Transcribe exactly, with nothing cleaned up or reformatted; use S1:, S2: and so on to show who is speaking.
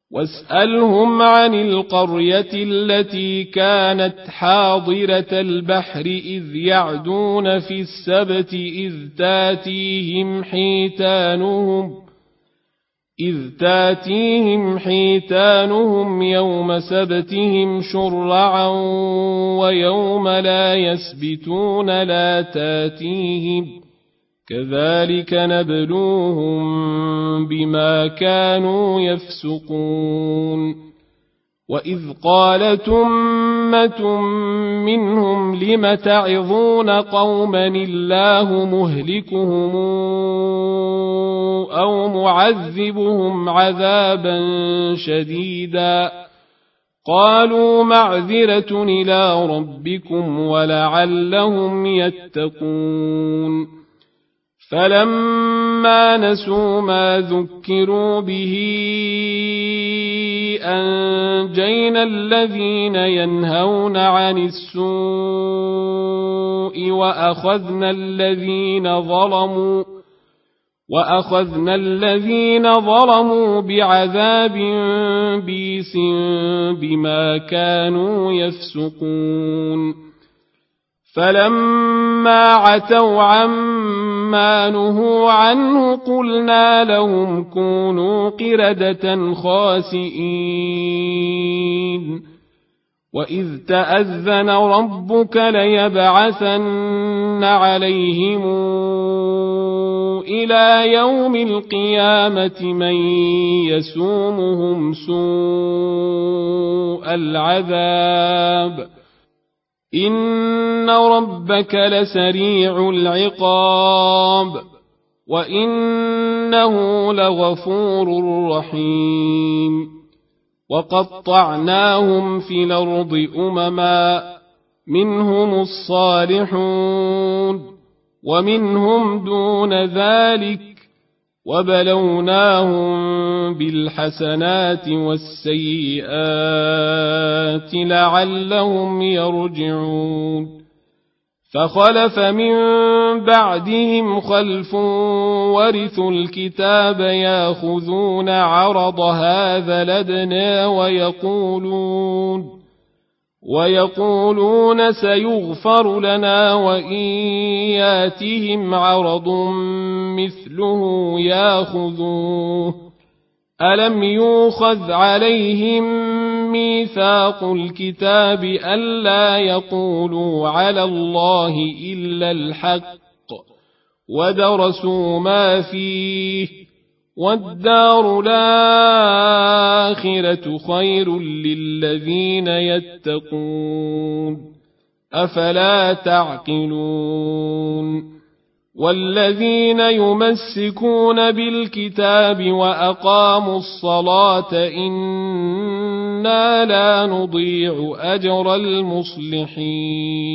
S1: واسألهم عن القرية التي كانت حاضرة البحر إذ يعدون في السبت إذ تاتيهم حيتانهم إذ تاتيهم حيتانهم يوم سبتهم شرعا ويوم لا يسبتون لا تاتيهم كذلك نبلوهم بما كانوا يفسقون وإذ قالت أمة منهم لم تعظون قوما الله مهلكهم أو معذبهم عذابا شديدا قالوا معذرة إلى ربكم ولعلهم يتقون فلما نسوا ما ذكروا به أنجينا الذين ينهون عن السوء وأخذنا الذين ظلموا وأخذنا الذين ظلموا بعذاب بئيس بما كانوا يفسقون فلما عتوا عما نهوا عنه قلنا لهم كونوا قردة خاسئين وإذ تأذن ربك ليبعثن عليهم إلى يوم القيامة من يسومهم سوء العذاب إن ربك لسريع العقاب وإنه لغفور رحيم وقطعناهم في الأرض أمما منهم الصالحون ومنهم دون ذلك وبلوناهم بالحسنات والسيئات لعلهم يرجعون فخلف من بعدهم خلف ورثوا الكتاب ياخذون عرض هذا الأدنى ويقولون ويقولون سيغفر لنا وإن ياتهم عرض مثله ياخذوه ألم يؤخذ عليهم ميثاق الكتاب ألا يقولوا على الله إلا الحق ودرسوا ما فيه والدار الآخرة خير للذين يتقون أفلا تعقلون والذين يمسكون بالكتاب وأقاموا الصلاة إنا لا نضيع أجر المصلحين